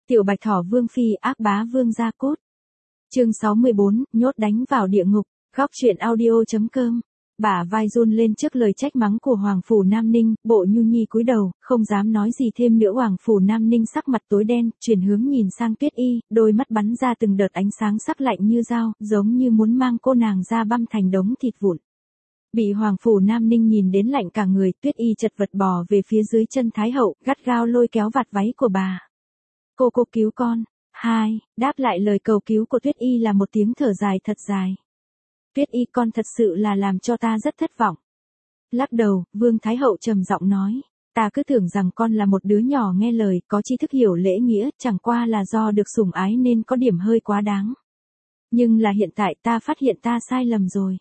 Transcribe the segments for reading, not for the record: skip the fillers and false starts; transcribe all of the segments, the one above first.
Tiểu Bạch Thỏ Vương Phi ác bá vương gia cốt. Chương 64, nhốt đánh vào địa ngục. Góc truyện audio.com. Bả vai run lên trước lời trách mắng của Hoàng Phủ Nam Ninh, Bộ Nhu Nhi cúi đầu, không dám nói gì thêm nữa. Hoàng Phủ Nam Ninh sắc mặt tối đen, chuyển hướng nhìn sang Tuyết Y, đôi mắt bắn ra từng đợt ánh sáng sắc lạnh như dao, giống như muốn mang cô nàng ra băm thành đống thịt vụn. Bị Hoàng Phủ Nam Ninh nhìn đến lạnh cả người, Tuyết Y chật vật bò về phía dưới chân Thái Hậu, gắt gao lôi kéo vạt váy của bà. Cô cứu con. Đáp lại lời cầu cứu của Tuyết Y là một tiếng thở dài thật dài. Tuyết Y, con thật sự là làm cho ta rất thất vọng. Lắc đầu, Vương Thái Hậu trầm giọng nói, ta cứ tưởng rằng con là một đứa nhỏ nghe lời, có tri thức hiểu lễ nghĩa, chẳng qua là do được sủng ái nên có điểm hơi quá đáng. Nhưng là hiện tại ta phát hiện ta sai lầm rồi.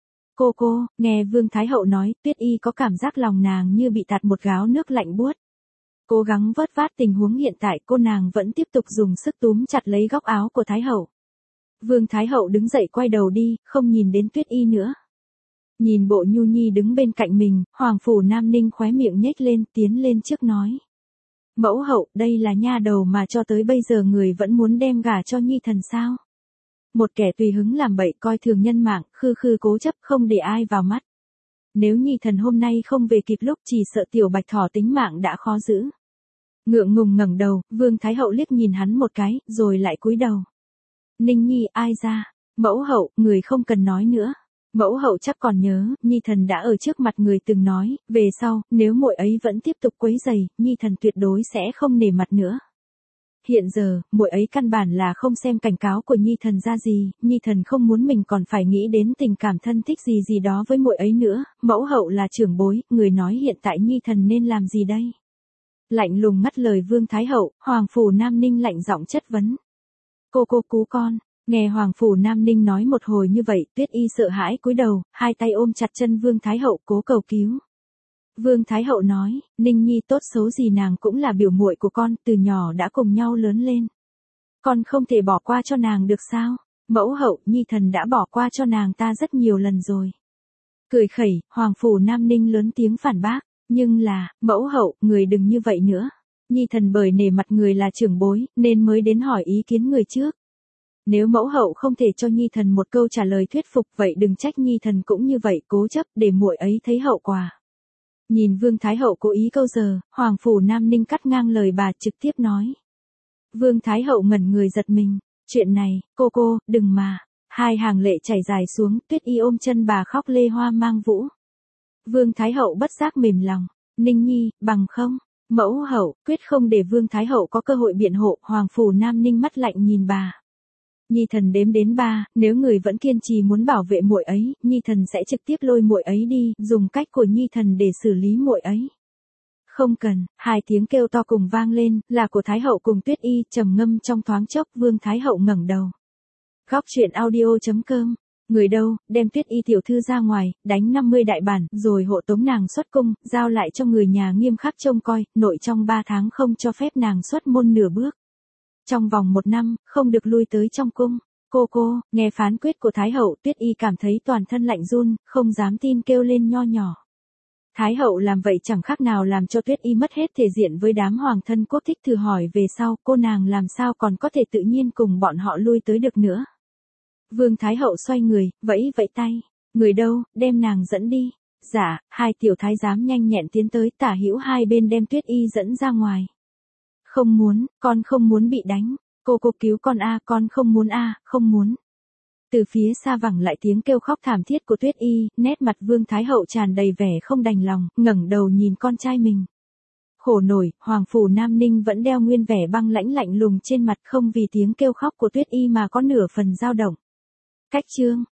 Cô, nghe Vương Thái Hậu nói, Tuyết Y có cảm giác lòng nàng như bị tạt một gáo nước lạnh buốt. Cố gắng vớt vát tình huống hiện tại, cô nàng vẫn tiếp tục dùng sức túm chặt lấy góc áo của Thái Hậu. Vương Thái Hậu đứng dậy quay đầu đi, không nhìn đến Tuyết Y nữa. Nhìn Bộ Nhu Nhi đứng bên cạnh mình, Hoàng Phủ Nam Ninh khóe miệng nhếch lên, tiến lên trước nói. Mẫu hậu, đây là nha đầu mà cho tới bây giờ người vẫn muốn đem gả cho Nhi thần sao? Một kẻ tùy hứng làm bậy, coi thường nhân mạng, khư cố chấp, không để ai vào mắt. Nếu Nhi thần hôm nay không về kịp lúc, chỉ sợ Tiểu Bạch Thỏ tính mạng đã khó giữ. Ngượng ngùng ngẩng đầu, Vương Thái Hậu liếc nhìn hắn một cái, rồi lại cúi đầu. Ninh Nhi, ai ra? Mẫu hậu, người không cần nói nữa. Mẫu hậu chắc còn nhớ, Nhi thần đã ở trước mặt người từng nói, về sau, nếu muội ấy vẫn tiếp tục quấy rầy, Nhi thần tuyệt đối sẽ không nể mặt nữa. Hiện giờ, muội ấy căn bản là không xem cảnh cáo của Nhi thần ra gì, Nhi thần không muốn mình còn phải nghĩ đến tình cảm thân thích gì đó với muội ấy nữa. Mẫu hậu là trưởng bối, người nói hiện tại Nhi thần nên làm gì đây? Lạnh lùng ngắt lời Vương Thái Hậu, Hoàng Phủ Nam Ninh lạnh giọng chất vấn. Cô cứu con. Nghe Hoàng Phủ Nam Ninh nói một hồi như vậy, Tuyết Y sợ hãi cúi đầu, hai tay ôm chặt chân Vương Thái Hậu cố cầu cứu. Vương Thái Hậu nói, Ninh Nhi tốt xấu gì nàng cũng là biểu muội của con, từ nhỏ đã cùng nhau lớn lên. Con không thể bỏ qua cho nàng được sao? Mẫu hậu, Nhi thần đã bỏ qua cho nàng ta rất nhiều lần rồi. Cười khẩy, Hoàng Phủ Nam Ninh lớn tiếng phản bác, nhưng là, mẫu hậu, người đừng như vậy nữa. Nhi thần bởi nể mặt người là trưởng bối, nên mới đến hỏi ý kiến người trước. Nếu mẫu hậu không thể cho Nhi thần một câu trả lời thuyết phục, vậy đừng trách Nhi thần cũng như vậy, cố chấp để muội ấy thấy hậu quả. Nhìn Vương Thái Hậu cố ý câu giờ, Hoàng Phủ Nam Ninh cắt ngang lời bà trực tiếp nói. Vương Thái Hậu ngẩn người giật mình, chuyện này, cô, đừng mà. Hai hàng lệ chảy dài xuống, Tuyết Y ôm chân bà khóc lê hoa mang vũ. Vương Thái Hậu bất giác mềm lòng, Ninh Nhi, bằng không? Mẫu hậu, quyết không để Vương Thái Hậu có cơ hội biện hộ. Hoàng Phủ Nam Ninh mắt lạnh nhìn bà. Nhi thần đếm đến 3, nếu người vẫn kiên trì muốn bảo vệ muội ấy, Nhi thần sẽ trực tiếp lôi muội ấy đi, dùng cách của Nhi thần để xử lý muội ấy. Không cần, hai tiếng kêu to cùng vang lên, là của Thái Hậu cùng Tuyết Y, trầm ngâm trong thoáng chốc. Vương Thái Hậu ngẩng đầu. Góc truyện audio.com. Người đâu, đem Tuyết Y tiểu thư ra ngoài, đánh 50 đại bản, rồi hộ tống nàng xuất cung, giao lại cho người nhà nghiêm khắc trông coi, nội trong 3 tháng không cho phép nàng xuất môn nửa bước. Trong vòng 1 năm, không được lui tới trong cung. Cô, nghe phán quyết của Thái Hậu, Tuyết Y cảm thấy toàn thân lạnh run, không dám tin kêu lên nho nhỏ. Thái Hậu làm vậy chẳng khác nào làm cho Tuyết Y mất hết thể diện với đám hoàng thân quốc thích. Thử hỏi về sau, cô nàng làm sao còn có thể tự nhiên cùng bọn họ lui tới được nữa. Vương Thái Hậu xoay người, vẫy tay. Người đâu, đem nàng dẫn đi. Dạ, hai tiểu thái giám nhanh nhẹn tiến tới, tả hữu hai bên đem Tuyết Y dẫn ra ngoài. Không muốn, con không muốn bị đánh. Cô cứu con con không muốn không muốn. Từ phía xa vẳng lại tiếng kêu khóc thảm thiết của Tuyết Y, nét mặt Vương Thái Hậu tràn đầy vẻ không đành lòng, ngẩng đầu nhìn con trai mình. Khổ nổi, Hoàng Phủ Nam Ninh vẫn đeo nguyên vẻ băng lãnh lạnh lùng trên mặt, không vì tiếng kêu khóc của Tuyết Y mà có nửa phần dao động. Cách chương.